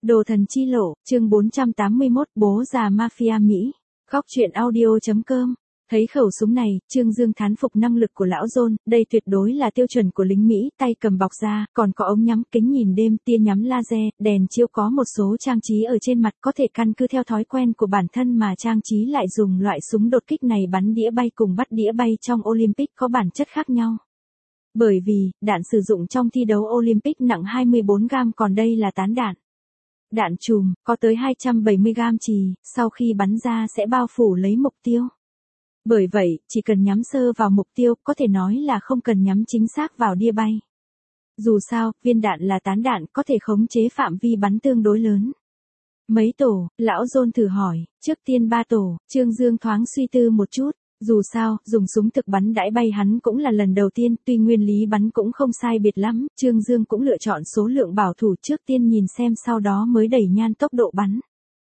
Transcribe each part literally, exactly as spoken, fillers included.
Đồ thần chi lộ, chương bốn trăm tám mươi mốt, bố già mafia Mỹ. Góc truyện audio chấm com. Thấy khẩu súng này, Trương Dương thán phục năng lực của lão John, đây tuyệt đối là tiêu chuẩn của lính Mỹ, tay cầm bọc da, còn có ống nhắm, kính nhìn đêm, tia nhắm laser, đèn chiếu, có một số trang trí ở trên mặt, có thể căn cứ theo thói quen của bản thân mà trang trí lại dùng loại súng đột kích này bắn đĩa bay cùng bắt đĩa bay trong Olympic có bản chất khác nhau. Bởi vì, đạn sử dụng trong thi đấu Olympic nặng hai mươi bốn gam còn đây là tán đạn. Đạn chùm, có tới hai trăm bảy mươi gam chì, sau khi bắn ra sẽ bao phủ lấy mục tiêu. Bởi vậy, chỉ cần nhắm sơ vào mục tiêu, có thể nói là không cần nhắm chính xác vào đĩa bay. Dù sao, viên đạn là tán đạn, có thể khống chế phạm vi bắn tương đối lớn. Mấy tổ, lão John thử hỏi, trước tiên ba tổ, Trương Dương thoáng suy tư một chút. Dù sao, dùng súng thực bắn đãi bay hắn cũng là lần đầu tiên, tuy nguyên lý bắn cũng không sai biệt lắm, Trương Dương cũng lựa chọn số lượng bảo thủ trước tiên nhìn xem sau đó mới đẩy nhan tốc độ bắn.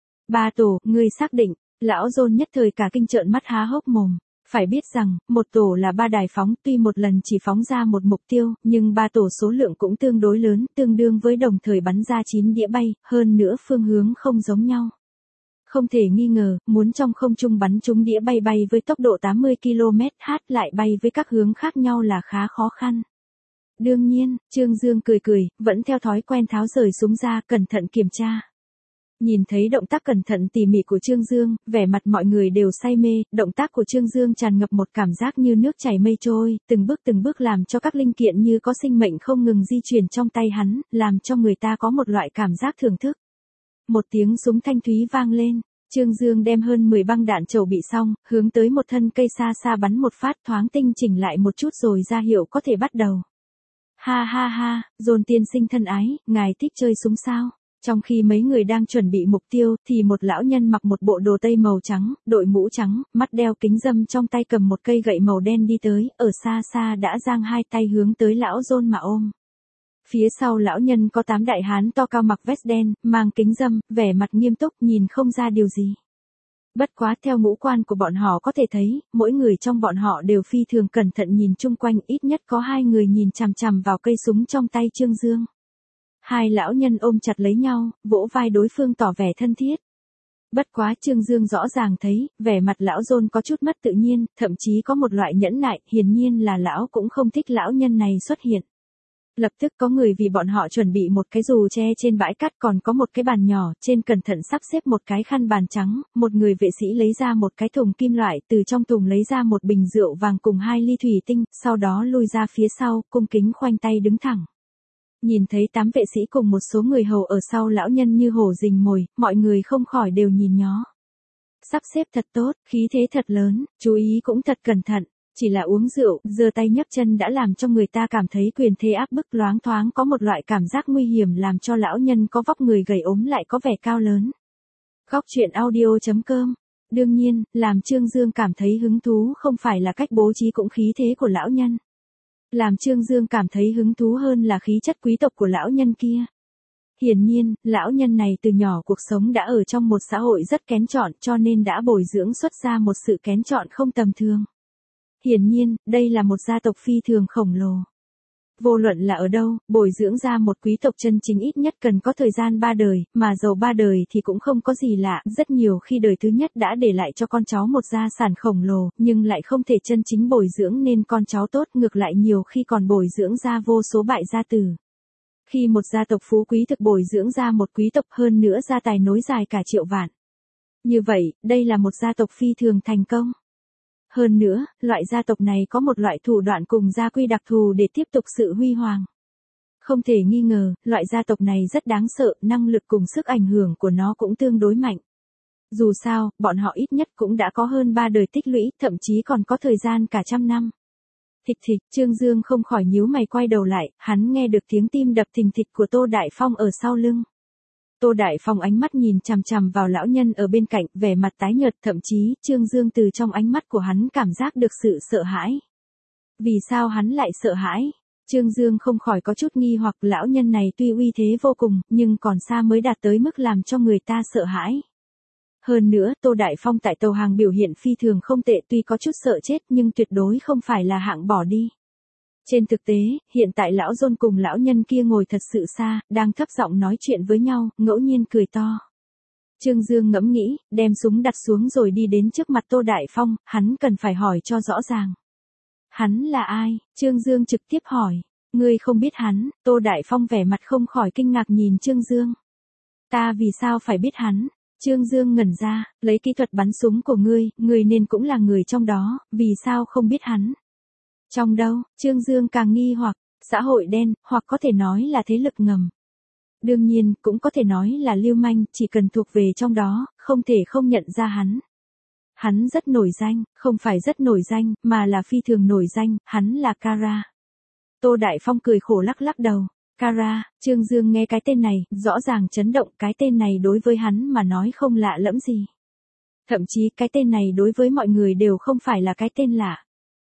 Ba tổ, ngươi xác định, lão John nhất thời cả kinh trợn mắt há hốc mồm. Phải biết rằng, một tổ là ba đài phóng, tuy một lần chỉ phóng ra một mục tiêu, nhưng ba tổ số lượng cũng tương đối lớn, tương đương với đồng thời bắn ra chín đĩa bay, hơn nữa phương hướng không giống nhau. Không thể nghi ngờ, muốn trong không trung bắn trúng đĩa bay bay với tốc độ tám mươi ki lô mét h lại bay với các hướng khác nhau là khá khó khăn. Đương nhiên, Trương Dương cười cười, vẫn theo thói quen tháo rời súng ra, cẩn thận kiểm tra. Nhìn thấy động tác cẩn thận tỉ mỉ của Trương Dương, vẻ mặt mọi người đều say mê, động tác của Trương Dương tràn ngập một cảm giác như nước chảy mây trôi, từng bước từng bước làm cho các linh kiện như có sinh mệnh không ngừng di chuyển trong tay hắn, làm cho người ta có một loại cảm giác thưởng thức. Một tiếng súng thanh thúy vang lên, Trương Dương đem hơn mười băng đạn chầu bị xong, hướng tới một thân cây xa xa bắn một phát thoáng tinh chỉnh lại một chút rồi ra hiệu có thể bắt đầu. Ha ha ha, John tiên sinh thân ái, ngài thích chơi súng sao? Trong khi mấy người đang chuẩn bị mục tiêu, thì một lão nhân mặc một bộ đồ tây màu trắng, đội mũ trắng, mắt đeo kính râm trong tay cầm một cây gậy màu đen đi tới, ở xa xa đã giang hai tay hướng tới lão John mà ôm. Phía sau lão nhân có tám đại hán to cao mặc vest đen, mang kính râm, vẻ mặt nghiêm túc nhìn không ra điều gì. Bất quá theo ngũ quan của bọn họ có thể thấy, mỗi người trong bọn họ đều phi thường cẩn thận nhìn chung quanh, ít nhất có hai người nhìn chằm chằm vào cây súng trong tay Trương Dương. Hai lão nhân ôm chặt lấy nhau, vỗ vai đối phương tỏ vẻ thân thiết. Bất quá Trương Dương rõ ràng thấy, vẻ mặt lão John có chút mất tự nhiên, thậm chí có một loại nhẫn nại, hiển nhiên là lão cũng không thích lão nhân này xuất hiện. Lập tức có người vì bọn họ chuẩn bị một cái dù che trên bãi cát, còn có một cái bàn nhỏ, trên cẩn thận sắp xếp một cái khăn bàn trắng, một người vệ sĩ lấy ra một cái thùng kim loại, từ trong thùng lấy ra một bình rượu vàng cùng hai ly thủy tinh, sau đó lui ra phía sau, cung kính khoanh tay đứng thẳng. Nhìn thấy tám vệ sĩ cùng một số người hầu ở sau lão nhân như hổ rình mồi, mọi người không khỏi đều nhìn nhó. Sắp xếp thật tốt, khí thế thật lớn, chú ý cũng thật cẩn thận. Chỉ là uống rượu, giơ tay nhấc chân đã làm cho người ta cảm thấy quyền thế áp bức, loáng thoáng có một loại cảm giác nguy hiểm làm cho lão nhân có vóc người gầy ốm lại có vẻ cao lớn. Góc truyện audio chấm com. Đương nhiên, làm Trương Dương cảm thấy hứng thú không phải là cách bố trí cũng khí thế của lão nhân. Làm Trương Dương cảm thấy hứng thú hơn là khí chất quý tộc của lão nhân kia. Hiển nhiên, lão nhân này từ nhỏ cuộc sống đã ở trong một xã hội rất kén chọn cho nên đã bồi dưỡng xuất ra một sự kén chọn không tầm thường. Hiển nhiên, đây là một gia tộc phi thường khổng lồ. Vô luận là ở đâu, bồi dưỡng ra một quý tộc chân chính ít nhất cần có thời gian ba đời, mà giàu ba đời thì cũng không có gì lạ, rất nhiều khi đời thứ nhất đã để lại cho con cháu một gia sản khổng lồ, nhưng lại không thể chân chính bồi dưỡng nên con cháu tốt, ngược lại nhiều khi còn bồi dưỡng ra vô số bại gia tử. Khi một gia tộc phú quý thực bồi dưỡng ra một quý tộc hơn nữa gia tài nối dài cả triệu vạn. Như vậy, đây là một gia tộc phi thường thành công. Hơn nữa, loại gia tộc này có một loại thủ đoạn cùng gia quy đặc thù để tiếp tục sự huy hoàng. Không thể nghi ngờ, loại gia tộc này rất đáng sợ, năng lực cùng sức ảnh hưởng của nó cũng tương đối mạnh. Dù sao, bọn họ ít nhất cũng đã có hơn ba đời tích lũy, thậm chí còn có thời gian cả trăm năm. Thịch thịch, Trương Dương không khỏi nhíu mày quay đầu lại, hắn nghe được tiếng tim đập thình thịch của Tô Đại Phong ở sau lưng. Tô Đại Phong ánh mắt nhìn chằm chằm vào lão nhân ở bên cạnh, vẻ mặt tái nhợt, thậm chí, Trương Dương từ trong ánh mắt của hắn cảm giác được sự sợ hãi. Vì sao hắn lại sợ hãi? Trương Dương không khỏi có chút nghi hoặc, lão nhân này tuy uy thế vô cùng, nhưng còn xa mới đạt tới mức làm cho người ta sợ hãi. Hơn nữa, Tô Đại Phong tại tàu hàng biểu hiện phi thường không tệ, tuy có chút sợ chết nhưng tuyệt đối không phải là hạng bỏ đi. Trên thực tế, hiện tại lão John cùng lão nhân kia ngồi thật sự xa, đang thấp giọng nói chuyện với nhau, ngẫu nhiên cười to. Trương Dương ngẫm nghĩ, đem súng đặt xuống rồi đi đến trước mặt Tô Đại Phong, hắn cần phải hỏi cho rõ ràng. Hắn là ai? Trương Dương trực tiếp hỏi. Ngươi không biết hắn? Tô Đại Phong vẻ mặt không khỏi kinh ngạc nhìn Trương Dương. Ta vì sao phải biết hắn? Trương Dương ngẩn ra, lấy kỹ thuật bắn súng của ngươi, ngươi nên cũng là người trong đó, vì sao không biết hắn? Trong đâu? Trương Dương càng nghi hoặc, xã hội đen, hoặc có thể nói là thế lực ngầm. Đương nhiên, cũng có thể nói là lưu manh, chỉ cần thuộc về trong đó, không thể không nhận ra hắn. Hắn rất nổi danh, không phải rất nổi danh, mà là phi thường nổi danh, hắn là Kara. Tô Đại Phong cười khổ lắc lắc đầu. Kara, Trương Dương nghe cái tên này, rõ ràng chấn động, cái tên này đối với hắn mà nói không lạ lẫm gì. Thậm chí cái tên này đối với mọi người đều không phải là cái tên lạ.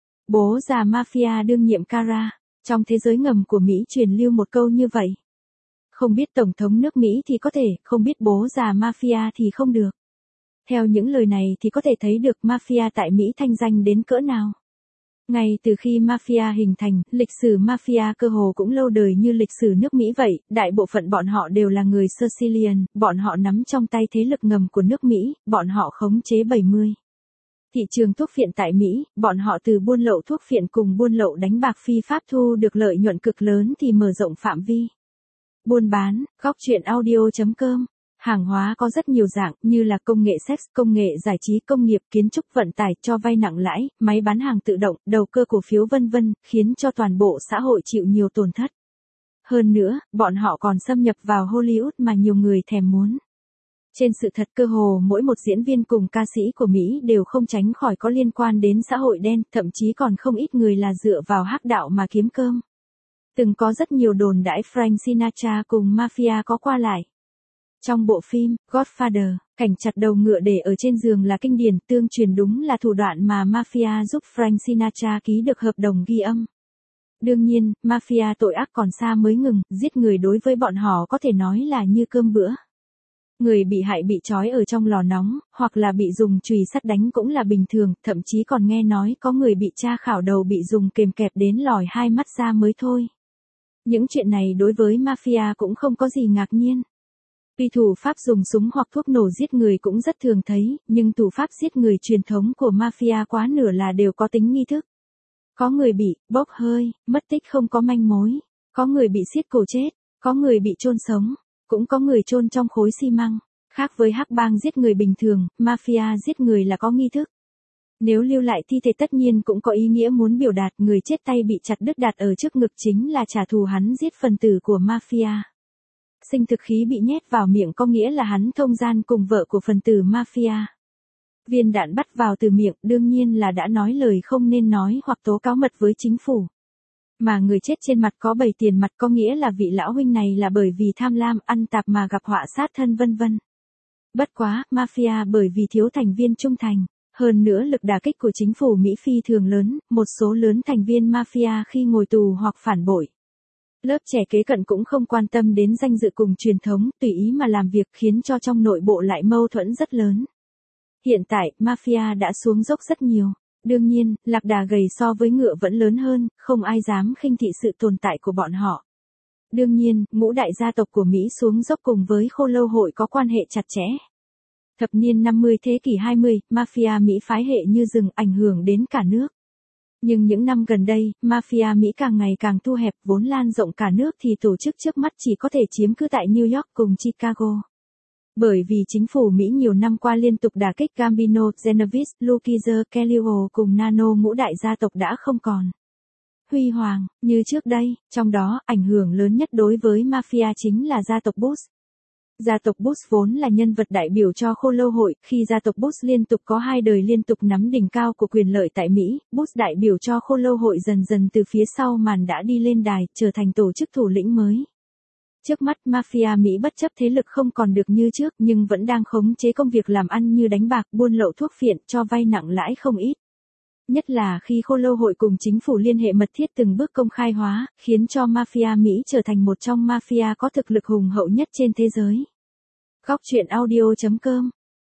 Bố già mafia đương nhiệm Kara, trong thế giới ngầm của Mỹ truyền lưu một câu như vậy. Không biết Tổng thống nước Mỹ thì có thể, không biết bố già mafia thì không được. Theo những lời này thì có thể thấy được mafia tại Mỹ thanh danh đến cỡ nào. Ngay từ khi mafia hình thành, lịch sử mafia cơ hồ cũng lâu đời như lịch sử nước Mỹ vậy, đại bộ phận bọn họ đều là người Sicilian, bọn họ nắm trong tay thế lực ngầm của nước Mỹ, bọn họ khống chế bảy mươi. Thị trường thuốc phiện tại Mỹ, bọn họ từ buôn lậu thuốc phiện cùng buôn lậu đánh bạc phi pháp thu được lợi nhuận cực lớn thì mở rộng phạm vi. Buôn bán, góc truyện audio chấm com. Hàng hóa có rất nhiều dạng như là công nghệ sex, công nghệ giải trí, công nghiệp, kiến trúc, vận tải, cho vay nặng lãi, máy bán hàng tự động, đầu cơ cổ phiếu vân vân, khiến cho toàn bộ xã hội chịu nhiều tổn thất. Hơn nữa, bọn họ còn xâm nhập vào Hollywood mà nhiều người thèm muốn. Trên sự thật cơ hồ mỗi một diễn viên cùng ca sĩ của Mỹ đều không tránh khỏi có liên quan đến xã hội đen, thậm chí còn không ít người là dựa vào hắc đạo mà kiếm cơm. Từng có rất nhiều đồn đãi Frank Sinatra cùng mafia có qua lại. Trong bộ phim Godfather, cảnh chặt đầu ngựa để ở trên giường là kinh điển, tương truyền đúng là thủ đoạn mà mafia giúp Frank Sinatra ký được hợp đồng ghi âm. Đương nhiên, mafia tội ác còn xa mới ngừng, giết người đối với bọn họ có thể nói là như cơm bữa. Người bị hại bị trói ở trong lò nóng, hoặc là bị dùng chùy sắt đánh cũng là bình thường, thậm chí còn nghe nói có người bị tra khảo đầu bị dùng kềm kẹp đến lòi hai mắt ra mới thôi. Những chuyện này đối với mafia cũng không có gì ngạc nhiên. Tuy thủ pháp dùng súng hoặc thuốc nổ giết người cũng rất thường thấy, nhưng thủ pháp giết người truyền thống của mafia quá nửa là đều có tính nghi thức. Có người bị bốc hơi, mất tích không có manh mối, có người bị xiết cổ chết, có người bị chôn sống, cũng có người chôn trong khối xi măng. Khác với hắc bang giết người bình thường, mafia giết người là có nghi thức. Nếu lưu lại thi thể tất nhiên cũng có ý nghĩa muốn biểu đạt người chết tay bị chặt đứt đặt ở trước ngực chính là trả thù hắn giết phần tử của mafia. Sinh thực khí bị nhét vào miệng có nghĩa là hắn thông gian cùng vợ của phần tử mafia. Viên đạn bắt vào từ miệng đương nhiên là đã nói lời không nên nói hoặc tố cáo mật với chính phủ. Mà người chết trên mặt có bảy tiền mặt có nghĩa là vị lão huynh này là bởi vì tham lam ăn tạp mà gặp họa sát thân vân vân. Bất quá, mafia bởi vì thiếu thành viên trung thành. Hơn nữa lực đả kích của chính phủ Mỹ phi thường lớn, một số lớn thành viên mafia khi ngồi tù hoặc phản bội. Lớp trẻ kế cận cũng không quan tâm đến danh dự cùng truyền thống, tùy ý mà làm việc khiến cho trong nội bộ lại mâu thuẫn rất lớn. Hiện tại, mafia đã xuống dốc rất nhiều. Đương nhiên, lạc đà gầy so với ngựa vẫn lớn hơn, không ai dám khinh thị sự tồn tại của bọn họ. Đương nhiên, ngũ đại gia tộc của Mỹ xuống dốc cùng với khô lâu hội có quan hệ chặt chẽ. Thập niên năm mươi thế kỷ hai mươi, mafia Mỹ phái hệ như rừng ảnh hưởng đến cả nước. Nhưng những năm gần đây, mafia Mỹ càng ngày càng thu hẹp vốn lan rộng cả nước thì tổ chức trước mắt chỉ có thể chiếm cứ tại New York cùng Chicago. Bởi vì chính phủ Mỹ nhiều năm qua liên tục đả kích Gambino, Genovese, Lukizer, Kellyho cùng Nano ngũ đại gia tộc đã không còn huy hoàng như trước đây, trong đó ảnh hưởng lớn nhất đối với mafia chính là gia tộc Bush. Gia tộc Bush vốn là nhân vật đại biểu cho khô lâu hội, khi gia tộc Bush liên tục có hai đời liên tục nắm đỉnh cao của quyền lợi tại Mỹ, Bush đại biểu cho khô lâu hội dần dần từ phía sau màn đã đi lên đài, trở thành tổ chức thủ lĩnh mới. Trước mắt mafia Mỹ bất chấp thế lực không còn được như trước nhưng vẫn đang khống chế công việc làm ăn như đánh bạc, buôn lậu thuốc phiện, cho vay nặng lãi không ít. Nhất là khi khô lâu hội cùng chính phủ liên hệ mật thiết từng bước công khai hóa, khiến cho mafia Mỹ trở thành một trong mafia có thực lực hùng hậu nhất trên thế giới. Góc truyện audio chấm com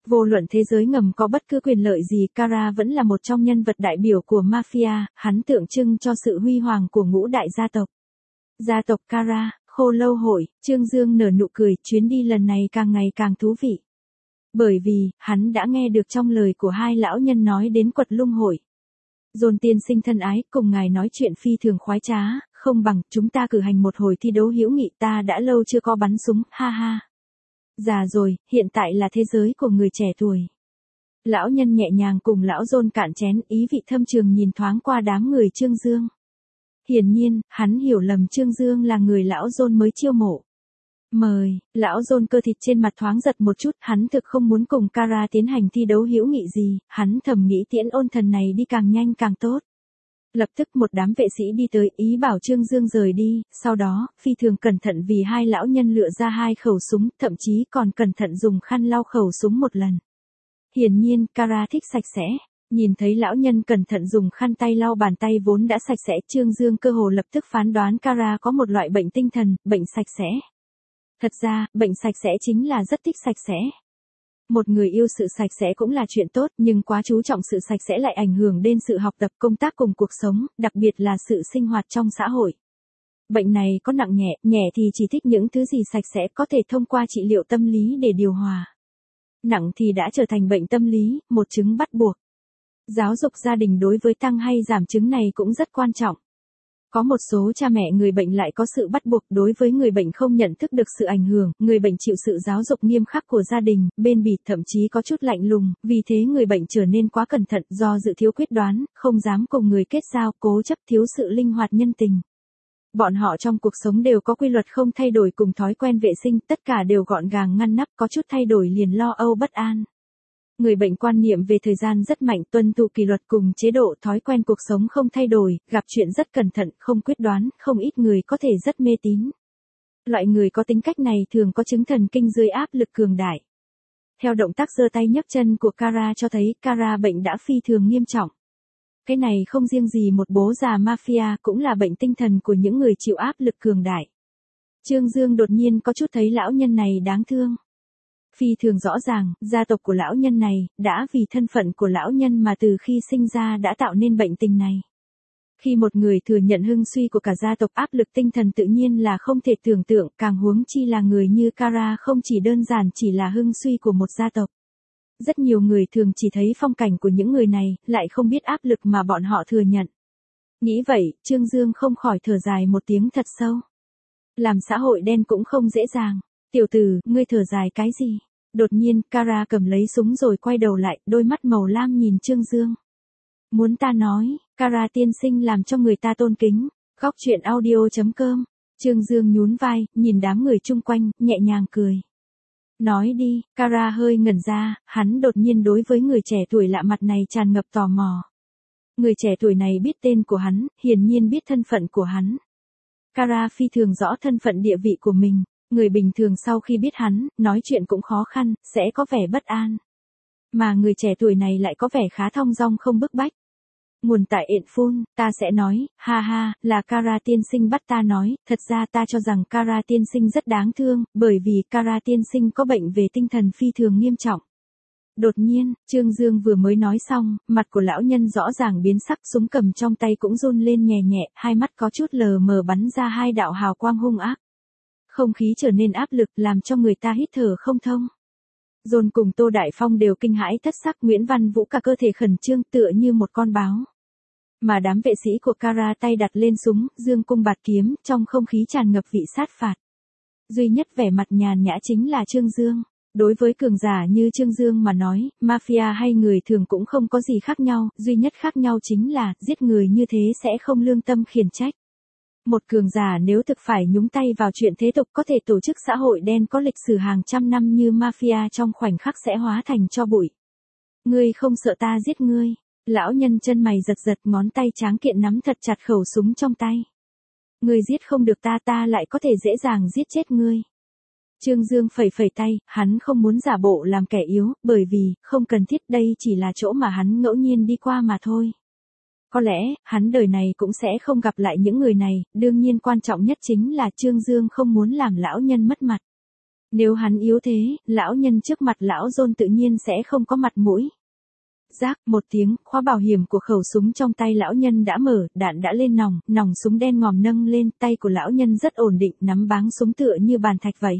Vô luận thế giới ngầm có bất cứ quyền lợi gì, Kara vẫn là một trong nhân vật đại biểu của mafia, hắn tượng trưng cho sự huy hoàng của ngũ đại gia tộc. Gia tộc Kara, Khô Lâu Hội, Trương Dương nở nụ cười, chuyến đi lần này càng ngày càng thú vị. Bởi vì, hắn đã nghe được trong lời của hai lão nhân nói đến Quật Lung Hội. Dồn tiên sinh thân ái, cùng ngài nói chuyện phi thường khoái trá, không bằng chúng ta cử hành một hồi thi đấu hữu nghị, ta đã lâu chưa có bắn súng, ha ha. Già rồi, hiện tại là thế giới của người trẻ tuổi. Lão nhân nhẹ nhàng cùng lão Dôn cạn chén, ý vị thâm trường nhìn thoáng qua đám người Trương Dương. Hiển nhiên, hắn hiểu lầm Trương Dương là người lão Dôn mới chiêu mộ. Mời, lão Dôn cơ thịt trên mặt thoáng giật một chút, hắn thực không muốn cùng Kara tiến hành thi đấu hữu nghị gì, hắn thầm nghĩ tiễn ôn thần này đi càng nhanh càng tốt. Lập tức một đám vệ sĩ đi tới, ý bảo Trương Dương rời đi, sau đó, phi thường cẩn thận vì hai lão nhân lựa ra hai khẩu súng, thậm chí còn cẩn thận dùng khăn lau khẩu súng một lần. Hiển nhiên, Kara thích sạch sẽ. Nhìn thấy lão nhân cẩn thận dùng khăn tay lau bàn tay vốn đã sạch sẽ, Trương Dương cơ hồ lập tức phán đoán Kara có một loại bệnh tinh thần, bệnh sạch sẽ. Thật ra, bệnh sạch sẽ chính là rất thích sạch sẽ. Một người yêu sự sạch sẽ cũng là chuyện tốt, nhưng quá chú trọng sự sạch sẽ lại ảnh hưởng đến sự học tập, công tác cùng cuộc sống, đặc biệt là sự sinh hoạt trong xã hội. Bệnh này có nặng nhẹ, nhẹ thì chỉ thích những thứ gì sạch sẽ, có thể thông qua trị liệu tâm lý để điều hòa. Nặng thì đã trở thành bệnh tâm lý, một chứng bắt buộc. Giáo dục gia đình đối với tăng hay giảm chứng này cũng rất quan trọng. Có một số cha mẹ người bệnh lại có sự bắt buộc, đối với người bệnh không nhận thức được sự ảnh hưởng, người bệnh chịu sự giáo dục nghiêm khắc của gia đình, bên bỉ, thậm chí có chút lạnh lùng, vì thế người bệnh trở nên quá cẩn thận, do dự thiếu quyết đoán, không dám cùng người kết giao, cố chấp, thiếu sự linh hoạt nhân tình. Bọn họ trong cuộc sống đều có quy luật không thay đổi cùng thói quen vệ sinh, tất cả đều gọn gàng ngăn nắp, có chút thay đổi liền lo âu bất an. Người bệnh quan niệm về thời gian rất mạnh, tuân thủ kỷ luật cùng chế độ, thói quen cuộc sống không thay đổi, gặp chuyện rất cẩn thận, không quyết đoán, không ít người có thể rất mê tín. Loại người có tính cách này thường có chứng thần kinh dưới áp lực cường đại. Theo động tác giơ tay nhấc chân của Kara cho thấy, Kara bệnh đã phi thường nghiêm trọng. Cái này không riêng gì một bố già mafia, cũng là bệnh tinh thần của những người chịu áp lực cường đại. Trương Dương đột nhiên có chút thấy lão nhân này đáng thương. Phi thường rõ ràng, gia tộc của lão nhân này, đã vì thân phận của lão nhân mà từ khi sinh ra đã tạo nên bệnh tình này. Khi một người thừa nhận hưng suy của cả gia tộc, áp lực tinh thần tự nhiên là không thể tưởng tượng, càng huống chi là người như Kara không chỉ đơn giản chỉ là hưng suy của một gia tộc. Rất nhiều người thường chỉ thấy phong cảnh của những người này, lại không biết áp lực mà bọn họ thừa nhận. Nghĩ vậy, Trương Dương không khỏi thở dài một tiếng thật sâu. Làm xã hội đen cũng không dễ dàng. Tiểu tử, ngươi thở dài cái gì? Đột nhiên, Kara cầm lấy súng rồi quay đầu lại, đôi mắt màu lam nhìn Trương Dương. Muốn ta nói, Kara tiên sinh làm cho người ta tôn kính. Góc truyện audio chấm com. Trương Dương nhún vai, nhìn đám người chung quanh, nhẹ nhàng cười. Nói đi, Kara hơi ngẩn ra, hắn đột nhiên đối với người trẻ tuổi lạ mặt này tràn ngập tò mò. Người trẻ tuổi này biết tên của hắn, hiển nhiên biết thân phận của hắn. Kara phi thường rõ thân phận địa vị của mình. Người bình thường sau khi biết hắn, nói chuyện cũng khó khăn, sẽ có vẻ bất an. Mà người trẻ tuổi này lại có vẻ khá thong dong không bức bách. Nguồn tại ện phun, ta sẽ nói, ha ha, là Kara tiên sinh bắt ta nói, thật ra ta cho rằng Kara tiên sinh rất đáng thương, bởi vì Kara tiên sinh có bệnh về tinh thần phi thường nghiêm trọng. Đột nhiên, Trương Dương vừa mới nói xong, mặt của lão nhân rõ ràng biến sắc, súng cầm trong tay cũng run lên nhẹ nhẹ, hai mắt có chút lờ mờ bắn ra hai đạo hào quang hung ác. Không khí trở nên áp lực làm cho người ta hít thở không thông. Dồn cùng Tô Đại Phong đều kinh hãi thất sắc, Nguyễn Văn Vũ cả cơ thể khẩn trương tựa như một con báo. Mà đám vệ sĩ của Kara tay đặt lên súng, dương cung bạt kiếm, trong không khí tràn ngập vị sát phạt. Duy nhất vẻ mặt nhàn nhã chính là Trương Dương. Đối với cường giả như Trương Dương mà nói, mafia hay người thường cũng không có gì khác nhau, duy nhất khác nhau chính là, giết người như thế sẽ không lương tâm khiển trách. Một cường giả nếu thực phải nhúng tay vào chuyện thế tục có thể tổ chức xã hội đen có lịch sử hàng trăm năm như mafia trong khoảnh khắc sẽ hóa thành tro bụi. Ngươi không sợ ta giết ngươi. Lão nhân chân mày giật giật, ngón tay tráng kiện nắm thật chặt khẩu súng trong tay. Ngươi giết không được ta, ta lại có thể dễ dàng giết chết ngươi. Trương Dương phẩy phẩy tay, hắn không muốn giả bộ làm kẻ yếu, bởi vì, không cần thiết, đây chỉ là chỗ mà hắn ngẫu nhiên đi qua mà thôi. Có lẽ, hắn đời này cũng sẽ không gặp lại những người này, đương nhiên quan trọng nhất chính là Trương Dương không muốn làm lão nhân mất mặt. Nếu hắn yếu thế, lão nhân trước mặt lão John tự nhiên sẽ không có mặt mũi. Rác một tiếng, khóa bảo hiểm của khẩu súng trong tay lão nhân đã mở, đạn đã lên nòng, nòng súng đen ngòm nâng lên, tay của lão nhân rất ổn định, nắm báng súng tựa như bàn thạch vậy.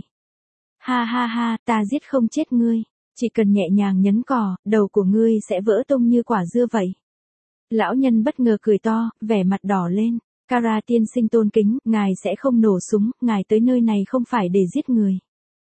Ha ha ha, ta giết không chết ngươi, chỉ cần nhẹ nhàng nhấn cò, đầu của ngươi sẽ vỡ tung như quả dưa vậy. Lão nhân bất ngờ cười to, vẻ mặt đỏ lên. Kara tiên sinh tôn kính, ngài sẽ không nổ súng, ngài tới nơi này không phải để giết người.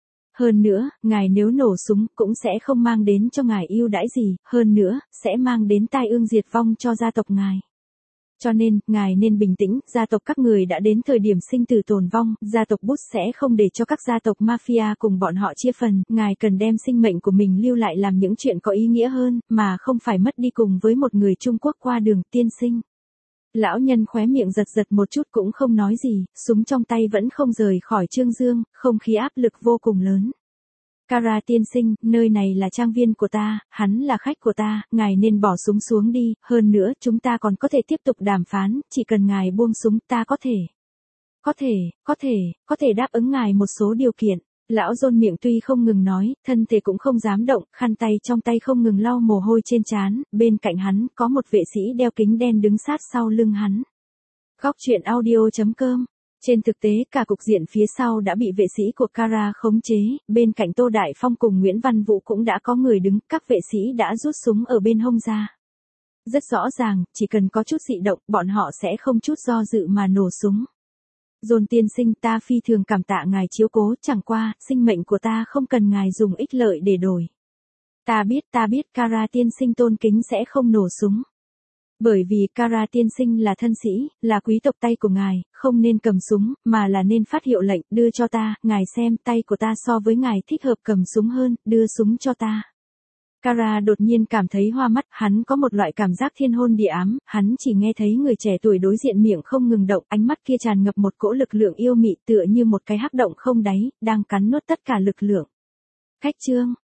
Hơn nữa, ngài nếu nổ súng cũng sẽ không mang đến cho ngài ưu đãi gì, hơn nữa, sẽ mang đến tai ương diệt vong cho gia tộc ngài. Cho nên, ngài nên bình tĩnh, gia tộc các người đã đến thời điểm sinh tử tồn vong, gia tộc Bush sẽ không để cho các gia tộc mafia cùng bọn họ chia phần, ngài cần đem sinh mệnh của mình lưu lại làm những chuyện có ý nghĩa hơn, mà không phải mất đi cùng với một người Trung Quốc qua đường, tiên sinh. Lão nhân khóe miệng giật giật một chút cũng không nói gì, súng trong tay vẫn không rời khỏi Trương Dương, không khí áp lực vô cùng lớn. Kara tiên sinh, nơi này là trang viên của ta, hắn là khách của ta, ngài nên bỏ súng xuống đi, hơn nữa chúng ta còn có thể tiếp tục đàm phán, chỉ cần ngài buông súng ta có thể. Có thể, có thể, có thể đáp ứng ngài một số điều kiện. Lão John miệng tuy không ngừng nói, thân thể cũng không dám động, khăn tay trong tay không ngừng lau mồ hôi trên trán, bên cạnh hắn có một vệ sĩ đeo kính đen đứng sát sau lưng hắn. Góc truyện audio chấm com. Trên thực tế cả cục diện phía sau đã bị vệ sĩ của Kara khống chế, bên cạnh Tô Đại Phong cùng Nguyễn Văn Vũ cũng đã có người đứng, các vệ sĩ đã rút súng ở bên hông ra. Rất rõ ràng, chỉ cần có chút dị động, bọn họ sẽ không chút do dự mà nổ súng. John tiên sinh, ta phi thường cảm tạ ngài chiếu cố, chẳng qua, sinh mệnh của ta không cần ngài dùng ích lợi để đổi. Ta biết, ta biết, Kara tiên sinh tôn kính sẽ không nổ súng. Bởi vì Kara tiên sinh là thân sĩ, là quý tộc tay của ngài, không nên cầm súng, mà là nên phát hiệu lệnh, đưa cho ta, ngài xem tay của ta so với ngài thích hợp cầm súng hơn, đưa súng cho ta. Kara đột nhiên cảm thấy hoa mắt, hắn có một loại cảm giác thiên hôn địa ám, hắn chỉ nghe thấy người trẻ tuổi đối diện miệng không ngừng động, ánh mắt kia tràn ngập một cỗ lực lượng yêu mị tựa như một cái hắc động không đáy, đang cắn nuốt tất cả lực lượng. Khách chương